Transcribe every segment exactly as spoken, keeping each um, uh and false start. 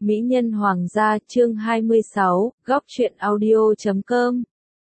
Mỹ nhân hoàng gia chương hai mươi sáu, góc truyện audio chấm com.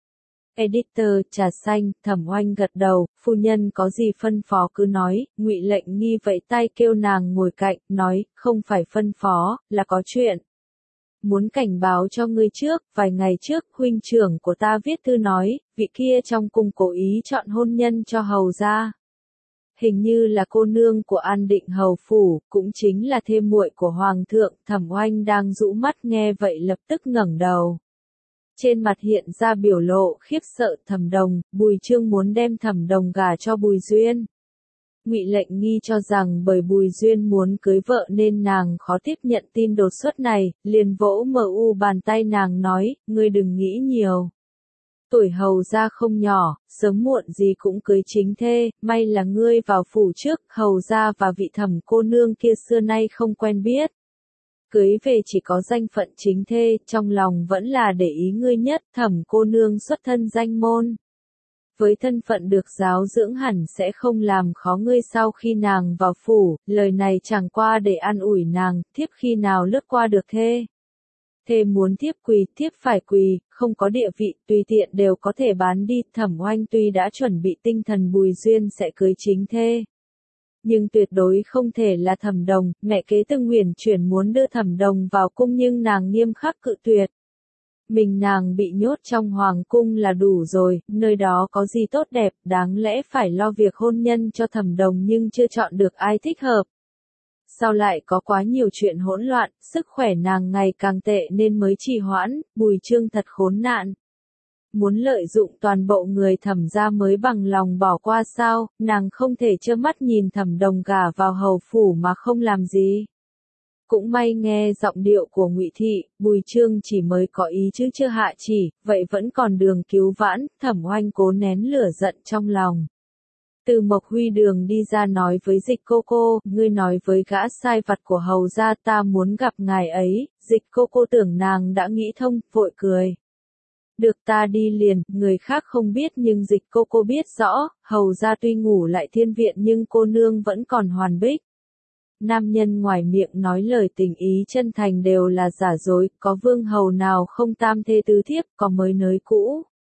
Editor trà xanh, Thẩm Oanh gật đầu, phu nhân có gì phân phó cứ nói. Ngụy Lệnh Nghi vẫy tay kêu nàng ngồi cạnh, nói, không phải phân phó, là có chuyện. Muốn cảnh báo cho ngươi trước, vài ngày trước, huynh trưởng của ta viết thư nói, vị kia trong cung cố ý chọn hôn nhân cho hầu gia. Hình như là cô nương của An Định hầu phủ, cũng chính là thê muội của hoàng thượng. Thẩm Oanh đang rũ mắt nghe vậy lập tức ngẩng đầu. Trên mặt hiện ra biểu lộ khiếp sợ. Thẩm Đồng, Bùi Chương muốn đem Thẩm Đồng gả cho Bùi Duyên. Ngụy Lệnh Nghi cho rằng bởi Bùi Duyên muốn cưới vợ nên nàng khó tiếp nhận tin đột xuất này, liền vỗ mờ u bàn tay nàng nói, ngươi đừng nghĩ nhiều. Tuổi hầu gia không nhỏ, sớm muộn gì cũng cưới chính thê, may là ngươi vào phủ trước, hầu gia và vị Thẩm cô nương kia xưa nay không quen biết. Cưới về chỉ có danh phận chính thê, trong lòng vẫn là để ý ngươi nhất. Thẩm cô nương xuất thân danh môn. Với thân phận được giáo dưỡng hẳn sẽ không làm khó ngươi. Sau khi nàng vào phủ, lời này chẳng qua để an ủi nàng, thiếp khi nào lướt qua được thê. Thê muốn thiếp quỳ, thiếp phải quỳ, không có địa vị, tùy tiện đều có thể bán đi. Thẩm Oanh tuy đã chuẩn bị tinh thần Bùi Duyên sẽ cưới chính thê, nhưng tuyệt đối không thể là Thẩm Đồng. Mẹ kế từng huyền chuyển muốn đưa Thẩm Đồng vào cung nhưng nàng nghiêm khắc cự tuyệt. Mình nàng bị nhốt trong hoàng cung là đủ rồi, nơi đó có gì tốt đẹp, đáng lẽ phải lo việc hôn nhân cho Thẩm Đồng nhưng chưa chọn được ai thích hợp. Sau lại có quá nhiều chuyện hỗn loạn, sức khỏe nàng ngày càng tệ nên mới trì hoãn. Bùi Chương thật khốn nạn. Muốn lợi dụng toàn bộ người Thẩm gia mới bằng lòng bỏ qua sao, nàng không thể trơ mắt nhìn Thẩm Đồng gả vào hầu phủ mà không làm gì. Cũng may nghe giọng điệu của Ngụy Thị, Bùi Chương chỉ mới có ý chứ chưa hạ chỉ, vậy vẫn còn đường cứu vãn. Thẩm Oanh cố nén lửa giận trong lòng. Từ Mộc Huy đường đi ra nói với Dịch cô cô, ngươi nói với gã sai vặt của hầu gia ta muốn gặp ngài ấy. Dịch cô cô tưởng nàng đã nghĩ thông, vội cười. Được, ta đi liền. Người khác không biết nhưng Dịch cô cô biết rõ, hầu gia tuy ngủ lại thiên viện nhưng cô nương vẫn còn hoàn bích. Nam nhân ngoài miệng nói lời tình ý chân thành đều là giả dối, có vương hầu nào không tam thê tứ thiếp, có mới nới cũ.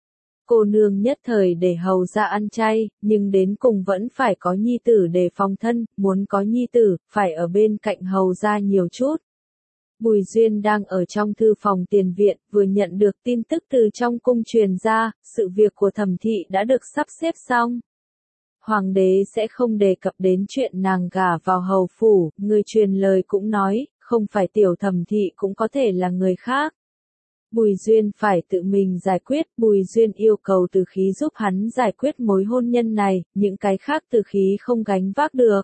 Cô nương nhất thời để hầu gia ăn chay, nhưng đến cùng vẫn phải có nhi tử để phòng thân, muốn có nhi tử, phải ở bên cạnh hầu gia nhiều chút. Bùi Duyên đang ở trong thư phòng tiền viện, vừa nhận được tin tức từ trong cung truyền ra, sự việc của Thẩm thị đã được sắp xếp xong. Hoàng đế sẽ không đề cập đến chuyện nàng gả vào hầu phủ, người truyền lời cũng nói, không phải tiểu Thẩm thị cũng có thể là người khác. Bùi Duyên phải tự mình giải quyết. Bùi Duyên yêu cầu Từ Khí giúp hắn giải quyết mối hôn nhân này, những cái khác Từ Khí không gánh vác được.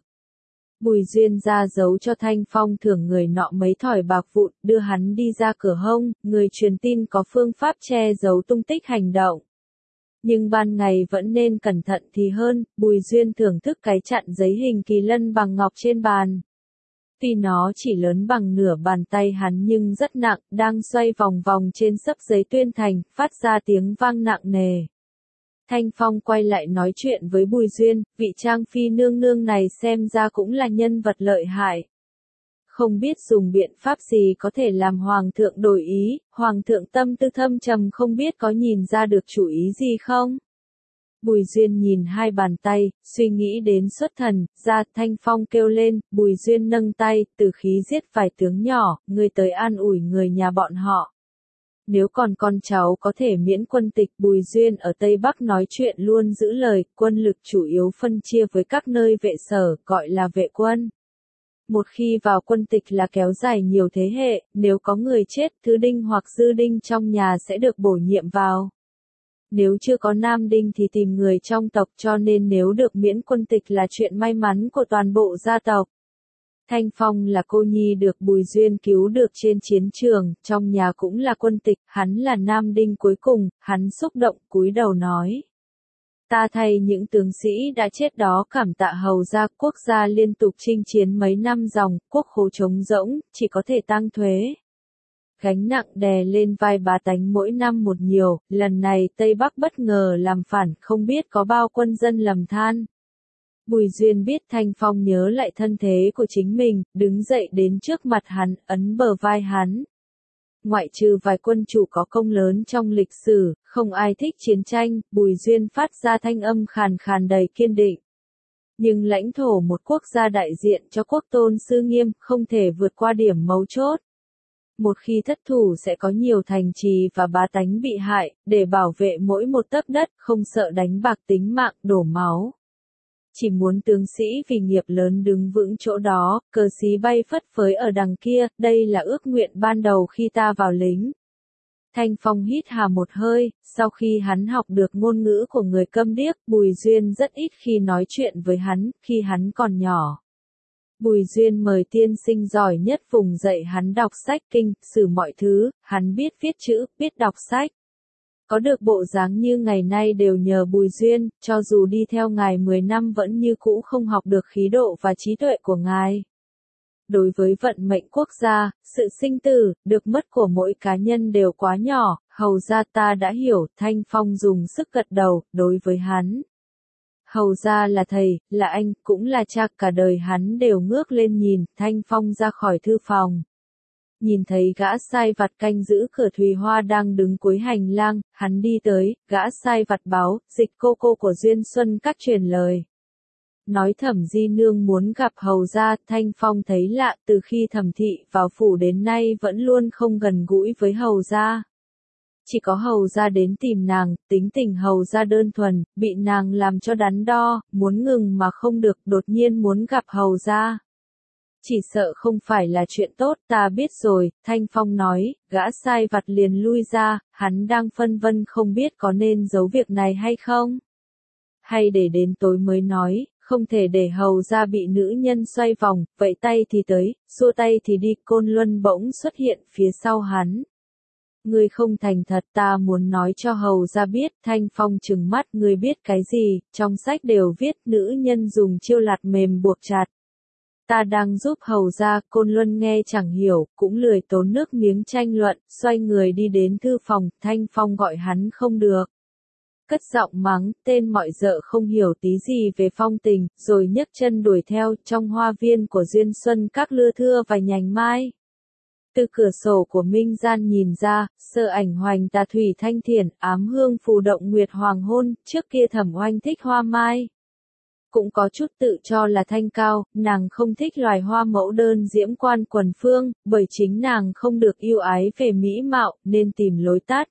Bùi Duyên ra dấu cho Thanh Phong thưởng người nọ mấy thỏi bạc vụn, đưa hắn đi ra cửa hông. Người truyền tin có phương pháp che giấu tung tích hành động. Nhưng ban ngày vẫn nên cẩn thận thì hơn. Bùi Duyên thưởng thức cái chặn giấy hình kỳ lân bằng ngọc trên bàn. Tuy nó chỉ lớn bằng nửa bàn tay hắn nhưng rất nặng, đang xoay vòng vòng trên xấp giấy tuyên thành, phát ra tiếng vang nặng nề. Thanh Phong quay lại nói chuyện với Bùi Duyên, vị Trang Phi nương nương này xem ra cũng là nhân vật lợi hại. Không biết dùng biện pháp gì có thể làm Hoàng thượng đổi ý. Hoàng thượng tâm tư thâm trầm không biết có nhìn ra được chủ ý gì không? Bùi Duyên nhìn hai bàn tay, suy nghĩ đến xuất thần, ra. Thanh Phong kêu lên. Bùi Duyên nâng tay, Từ Khí giết vài tướng nhỏ, ngươi tới an ủi người nhà bọn họ. Nếu còn con cháu có thể miễn quân tịch. Bùi Duyên ở Tây Bắc nói chuyện luôn giữ lời, quân lực chủ yếu phân chia với các nơi vệ sở, gọi là vệ quân. Một khi vào quân tịch là kéo dài nhiều thế hệ, nếu có người chết, thứ đinh hoặc dư đinh trong nhà sẽ được bổ nhiệm vào. Nếu chưa có nam đinh thì tìm người trong tộc, cho nên nếu được miễn quân tịch là chuyện may mắn của toàn bộ gia tộc. Thanh Phong là cô nhi được Bùi Duyên cứu được trên chiến trường, trong nhà cũng là quân tịch, hắn là nam đinh cuối cùng. Hắn xúc động cúi đầu nói. Ta thay những tướng sĩ đã chết đó cảm tạ hầu gia. Quốc gia liên tục chinh chiến mấy năm dòng, quốc khố trống rỗng, chỉ có thể tăng thuế. Gánh nặng đè lên vai bá tánh mỗi năm một nhiều, lần này Tây Bắc bất ngờ làm phản, không biết có bao quân dân lầm than. Bùi Duyên biết Thanh Phong nhớ lại thân thế của chính mình, đứng dậy đến trước mặt hắn, ấn bờ vai hắn. Ngoại trừ vài quân chủ có công lớn trong lịch sử, không ai thích chiến tranh, Bùi Duyên phát ra thanh âm khàn khàn đầy kiên định. Nhưng lãnh thổ một quốc gia đại diện cho quốc tôn sư nghiêm, không thể vượt qua điểm mấu chốt. Một khi thất thủ sẽ có nhiều thành trì và bá tánh bị hại, để bảo vệ mỗi một tấc đất, không sợ đánh bạc tính mạng, đổ máu. Chỉ muốn tướng sĩ vì nghiệp lớn đứng vững chỗ đó, cờ xí bay phất phới ở đằng kia, đây là ước nguyện ban đầu khi ta vào lính. Thanh Phong hít hà một hơi, sau khi hắn học được ngôn ngữ của người câm điếc, Bùi Duyên rất ít khi nói chuyện với hắn, khi hắn còn nhỏ. Bùi Duyên mời tiên sinh giỏi nhất vùng dạy hắn đọc sách kinh, sử mọi thứ, hắn biết viết chữ, biết đọc sách. Có được bộ dáng như ngày nay đều nhờ Bùi Duyên, cho dù đi theo ngài mười năm vẫn như cũ không học được khí độ và trí tuệ của ngài. Đối với vận mệnh quốc gia, sự sinh tử, được mất của mỗi cá nhân đều quá nhỏ, hầu ra ta đã hiểu, Thanh Phong dùng sức gật đầu, đối với hắn. Hầu ra là thầy, là anh, cũng là cha, cả đời hắn đều ngước lên nhìn, Thanh Phong ra khỏi thư phòng. Nhìn thấy gã sai vặt canh giữ cửa Thùy Hoa đang đứng cuối hành lang, hắn đi tới, gã sai vặt báo, Dịch cô cô của Duyên Xuân các truyền lời. Nói Thẩm Di Nương muốn gặp hầu gia, Thanh Phong thấy lạ, từ khi Thẩm thị vào phủ đến nay vẫn luôn không gần gũi với hầu gia. Chỉ có hầu gia đến tìm nàng, tính tình hầu gia đơn thuần, bị nàng làm cho đắn đo, muốn ngừng mà không được, đột nhiên muốn gặp hầu gia. Chỉ sợ không phải là chuyện tốt, ta biết rồi, Thanh Phong nói, gã sai vặt liền lui ra, hắn đang phân vân không biết có nên giấu việc này hay không. Hay để đến tối mới nói, không thể để hầu gia bị nữ nhân xoay vòng, vậy tay thì tới, xua tay thì đi, Côn Luân bỗng xuất hiện phía sau hắn. Ngươi không thành thật, ta muốn nói cho hầu gia biết, Thanh Phong trừng mắt, ngươi biết cái gì, trong sách đều viết nữ nhân dùng chiêu lạt mềm buộc chặt. Ta đang giúp hầu gia, Côn Luân nghe chẳng hiểu, cũng lười tốn nước miếng tranh luận, xoay người đi đến thư phòng, Thanh Phong gọi hắn không được. Cất giọng mắng, tên mọi dợ không hiểu tí gì về phong tình, rồi nhấc chân đuổi theo, trong hoa viên của Duyên Xuân các lưa thưa và nhành mai. Từ cửa sổ của Minh Gian nhìn ra, sơ ảnh hoành tà thủy thanh thiền, ám hương phù động nguyệt hoàng hôn, trước kia Thẩm Oanh thích hoa mai. Cũng có chút tự cho là thanh cao, nàng không thích loài hoa mẫu đơn diễm quan quần phương, bởi chính nàng không được yêu ái về mỹ mạo, nên tìm lối tắt.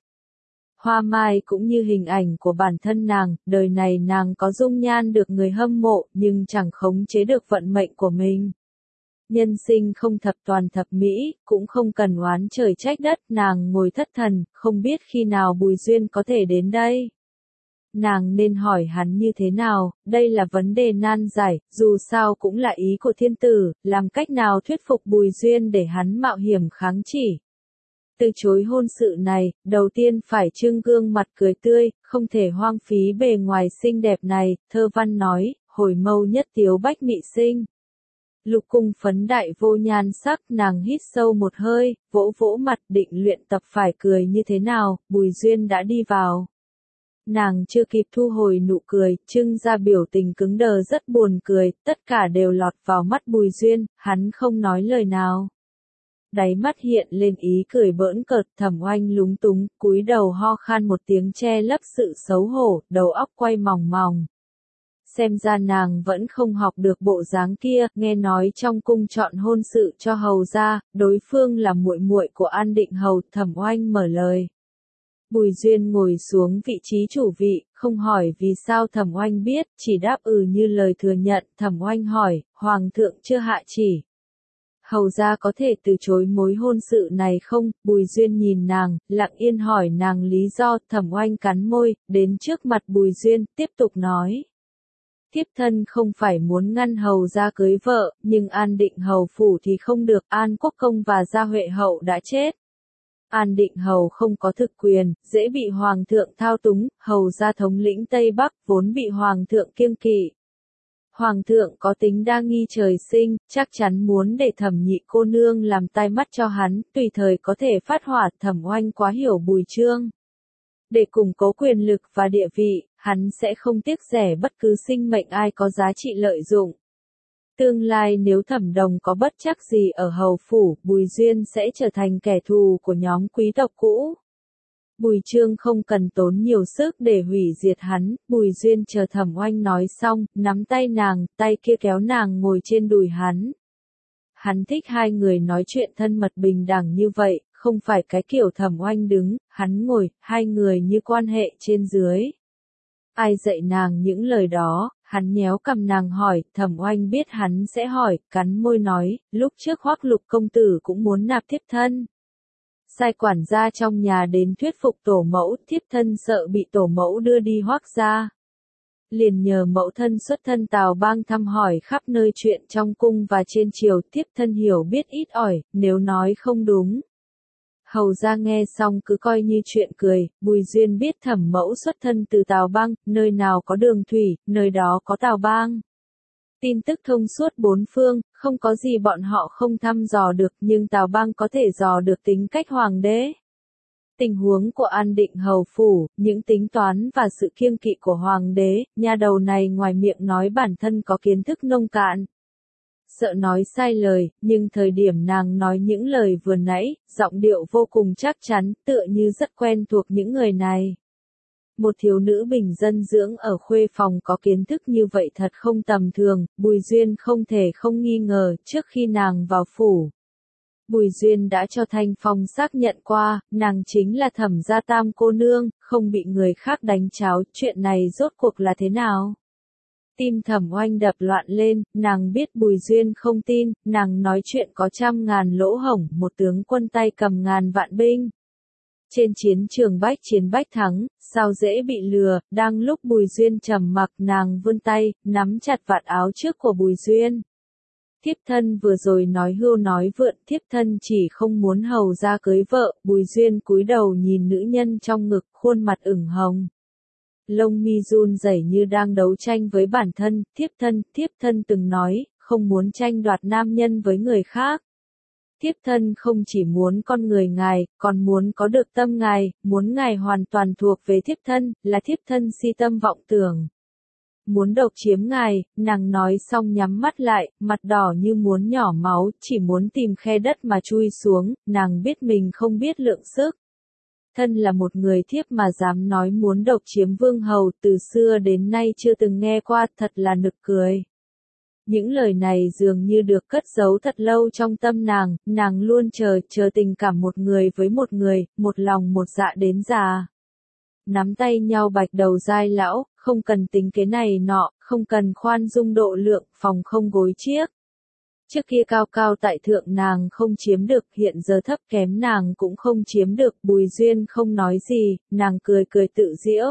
Hoa mai cũng như hình ảnh của bản thân nàng, đời này nàng có dung nhan được người hâm mộ, nhưng chẳng khống chế được vận mệnh của mình. Nhân sinh không thập toàn thập mỹ, cũng không cần oán trời trách đất, nàng ngồi thất thần, không biết khi nào Bùi Duyên có thể đến đây. Nàng nên hỏi hắn như thế nào, đây là vấn đề nan giải, dù sao cũng là ý của thiên tử, làm cách nào thuyết phục Bùi Duyên để hắn mạo hiểm kháng chỉ. Từ chối hôn sự này, đầu tiên phải trưng gương mặt cười tươi, không thể hoang phí bề ngoài xinh đẹp này, thơ văn nói, hồi mâu nhất tiếu bách mị sinh. Lục cung phấn đại vô nhan sắc, nàng hít sâu một hơi, vỗ vỗ mặt định luyện tập phải cười như thế nào, Bùi Duyên đã đi vào. Nàng chưa kịp thu hồi nụ cười, trưng ra biểu tình cứng đờ rất buồn cười, tất cả đều lọt vào mắt Bùi Duyên, hắn không nói lời nào. Đáy mắt hiện lên ý cười bỡn cợt, Thẩm Oanh lúng túng, cúi đầu ho khan một tiếng che lấp sự xấu hổ, đầu óc quay mòng mòng. Xem ra nàng vẫn không học được bộ dáng kia, nghe nói trong cung chọn hôn sự cho hầu gia, đối phương là muội muội của An Định hầu, Thẩm Oanh mở lời. Bùi Duyên ngồi xuống vị trí chủ vị, không hỏi vì sao Thẩm Oanh biết, chỉ đáp ừ như lời thừa nhận, Thẩm Oanh hỏi, Hoàng thượng chưa hạ chỉ. Hầu gia có thể từ chối mối hôn sự này không? Bùi Duyên nhìn nàng, lặng yên hỏi nàng lý do, Thẩm Oanh cắn môi, đến trước mặt Bùi Duyên, tiếp tục nói. Thiếp thân không phải muốn ngăn hầu gia cưới vợ, nhưng An Định hầu phủ thì không được, An Quốc công và Gia Huệ hậu đã chết. An Định hầu không có thực quyền, dễ bị hoàng thượng thao túng, hầu gia thống lĩnh Tây Bắc vốn bị hoàng thượng kiêng kỵ. Hoàng thượng có tính đa nghi trời sinh, chắc chắn muốn để Thẩm nhị cô nương làm tai mắt cho hắn, tùy thời có thể phát hỏa. Thẩm Oanh quá hiểu Bùi Chương. Để củng cố quyền lực và địa vị, hắn sẽ không tiếc rẻ bất cứ sinh mệnh ai có giá trị lợi dụng. Tương lai nếu Thẩm Đồng có bất trắc gì ở hầu phủ, Bùi Duyên sẽ trở thành kẻ thù của nhóm quý tộc cũ. Bùi Trương không cần tốn nhiều sức để hủy diệt hắn, Bùi Duyên chờ Thẩm Oanh nói xong, nắm tay nàng, tay kia kéo nàng ngồi trên đùi hắn. Hắn thích hai người nói chuyện thân mật bình đẳng như vậy, không phải cái kiểu Thẩm Oanh đứng, hắn ngồi, hai người như quan hệ trên dưới. Ai dạy nàng những lời đó? Hắn nhéo cằm nàng hỏi, Thẩm Oanh biết hắn sẽ hỏi, cắn môi nói, lúc trước Hoắc Lục công tử cũng muốn nạp thiếp thân. Sai quản gia trong nhà đến thuyết phục tổ mẫu, thiếp thân sợ bị tổ mẫu đưa đi Hoắc gia. Liền nhờ mẫu thân xuất thân Tào Bang thăm hỏi khắp nơi chuyện trong cung và trên triều, thiếp thân hiểu biết ít ỏi, nếu nói không đúng. Hầu gia nghe xong cứ coi như chuyện cười, Bùi Duyên biết Thẩm mẫu xuất thân từ Tào Bang, nơi nào có đường thủy, nơi đó có Tào Bang. Tin tức thông suốt bốn phương, không có gì bọn họ không thăm dò được, nhưng Tào Bang có thể dò được tính cách hoàng đế. Tình huống của An Định hầu phủ, những tính toán và sự kiêng kỵ của hoàng đế, nhà đầu này ngoài miệng nói bản thân có kiến thức nông cạn. Sợ nói sai lời, nhưng thời điểm nàng nói những lời vừa nãy, giọng điệu vô cùng chắc chắn, tựa như rất quen thuộc những người này. Một thiếu nữ bình dân dưỡng ở khuê phòng có kiến thức như vậy thật không tầm thường, Bùi Duyên không thể không nghi ngờ trước khi nàng vào phủ. Bùi Duyên đã cho Thanh Phong xác nhận qua, nàng chính là Thẩm gia tam cô nương, không bị người khác đánh cháo, chuyện này rốt cuộc là thế nào? Tim Thẩm Oanh đập loạn lên, nàng biết Bùi Duyên không tin, nàng nói chuyện có trăm ngàn lỗ hổng, một tướng quân tay cầm ngàn vạn binh. Trên chiến trường bách chiến bách thắng, sao dễ bị lừa, đang lúc Bùi Duyên trầm mặc nàng vươn tay, nắm chặt vạt áo trước của Bùi Duyên. Thiếp thân vừa rồi nói hưu nói vượn, thiếp thân chỉ không muốn hầu ra cưới vợ, Bùi Duyên cúi đầu nhìn nữ nhân trong ngực, khuôn mặt ửng hồng. Lông mi run rẩy như đang đấu tranh với bản thân, thiếp thân, thiếp thân từng nói, không muốn tranh đoạt nam nhân với người khác. Thiếp thân không chỉ muốn con người ngài, còn muốn có được tâm ngài, muốn ngài hoàn toàn thuộc về thiếp thân, là thiếp thân si tâm vọng tưởng. Muốn độc chiếm ngài, nàng nói xong nhắm mắt lại, mặt đỏ như muốn nhỏ máu, chỉ muốn tìm khe đất mà chui xuống, nàng biết mình không biết lượng sức. Thân là một người thiếp mà dám nói muốn độc chiếm vương hầu, từ xưa đến nay chưa từng nghe qua, thật là nực cười. Những lời này dường như được cất giấu thật lâu trong tâm nàng, nàng luôn chờ, chờ tình cảm một người với một người, một lòng một dạ đến già. Nắm tay nhau bạch đầu dai lão, không cần tính kế này nọ, không cần khoan dung độ lượng, phòng không gối chiếc. Trước kia cao cao tại thượng nàng không chiếm được, hiện giờ thấp kém nàng cũng không chiếm được, Bùi Duyên không nói gì, nàng cười cười tự giễu.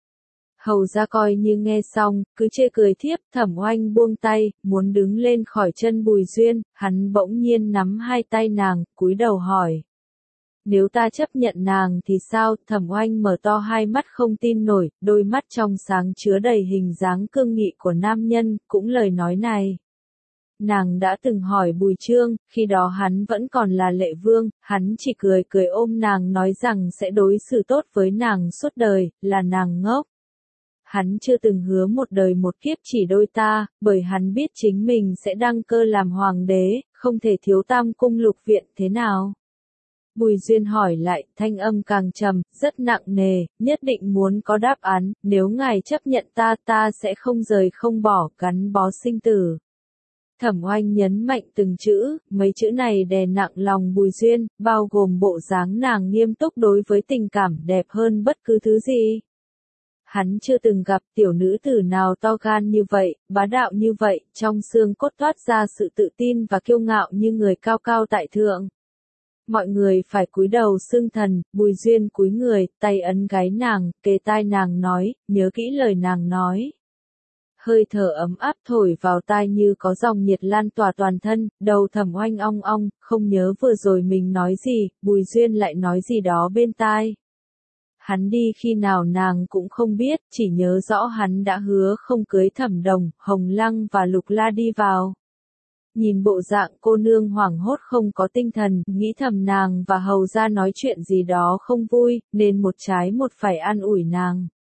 Hầu ra coi như nghe xong, cứ chê cười thiếp, Thẩm Oanh buông tay, muốn đứng lên khỏi chân Bùi Duyên, hắn bỗng nhiên nắm hai tay nàng, cúi đầu hỏi. Nếu ta chấp nhận nàng thì sao? Thẩm Oanh mở to hai mắt không tin nổi, đôi mắt trong sáng chứa đầy hình dáng cương nghị của nam nhân, cũng lời nói này. Nàng đã từng hỏi Bùi Trương, khi đó hắn vẫn còn là lệ vương, hắn chỉ cười cười ôm nàng nói rằng sẽ đối xử tốt với nàng suốt đời, là nàng ngốc. Hắn chưa từng hứa một đời một kiếp chỉ đôi ta, bởi hắn biết chính mình sẽ đăng cơ làm hoàng đế, không thể thiếu tam cung lục viện thế nào. Bùi Duyên hỏi lại, thanh âm càng trầm, rất nặng nề, nhất định muốn có đáp án, nếu ngài chấp nhận ta, ta sẽ không rời không bỏ, gắn bó sinh tử. Thẩm Oanh nhấn mạnh từng chữ, mấy chữ này đè nặng lòng Bùi Duyên, bao gồm bộ dáng nàng nghiêm túc đối với tình cảm đẹp hơn bất cứ thứ gì. Hắn chưa từng gặp tiểu nữ tử nào to gan như vậy, bá đạo như vậy, trong xương cốt toát ra sự tự tin và kiêu ngạo như người cao cao tại thượng. Mọi người phải cúi đầu xưng thần, Bùi Duyên cúi người, tay ấn gáy nàng, kề tai nàng nói, nhớ kỹ lời nàng nói. Hơi thở ấm áp thổi vào tai như có dòng nhiệt lan tỏa toàn thân, đầu Thẩm Oanh ong ong, không nhớ vừa rồi mình nói gì, Bùi Duyên lại nói gì đó bên tai. Hắn đi khi nào nàng cũng không biết, chỉ nhớ rõ hắn đã hứa không cưới Thẩm Đồng, Hồng Lăng và Lục La đi vào. Nhìn bộ dạng cô nương hoảng hốt không có tinh thần, nghĩ thầm nàng và hầu ra nói chuyện gì đó không vui, nên một trái một phải an ủi nàng.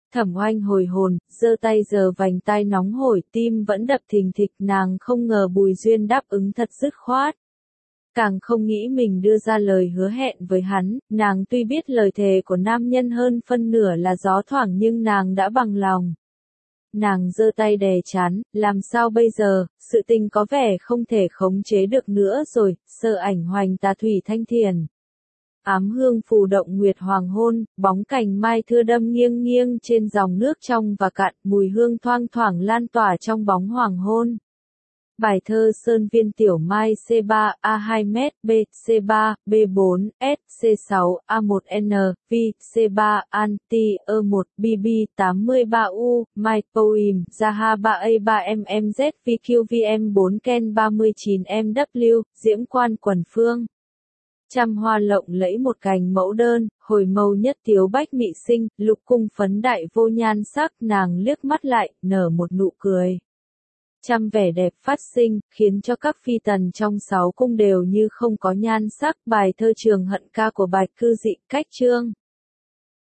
Thẩm Oanh hồi hồn, giơ tay giơ vành tai nóng hổi, tim vẫn đập thình thịch, nàng không ngờ Bùi Duyên đáp ứng thật dứt khoát. Càng không nghĩ mình đưa ra lời hứa hẹn với hắn, nàng tuy biết lời thề của nam nhân hơn phân nửa là gió thoảng nhưng nàng đã bằng lòng. Nàng giơ tay đè chán, làm sao bây giờ, sự tình có vẻ không thể khống chế được nữa rồi, sơ ảnh hoành tà thủy thanh thiền. Ám hương phù động nguyệt hoàng hôn, bóng cành mai thưa đâm nghiêng nghiêng trên dòng nước trong và cạn, mùi hương thoang thoảng lan tỏa trong bóng hoàng hôn. Bài thơ Sơn Viên Tiểu Mai C ba, A hai mét, B, C ba, B bốn, S, C sáu, A một N, V, C ba, Anti, E một, B B tám mươi ba U, My Poem, Zaha ba A ba M M Z, V Q V M bốn Ken ba mươi chín M W, Diễm Quan Quần Phương. Trăm hoa lộng lẫy một cành mẫu đơn, hồi mâu nhất tiếu bách mị sinh, lục cung phấn đại vô nhan sắc, nàng liếc mắt lại, nở một nụ cười. Trăm vẻ đẹp phát sinh, khiến cho các phi tần trong sáu cung đều như không có nhan sắc. Bài thơ Trường Hận Ca của Bạch Cư Dị, cách chương.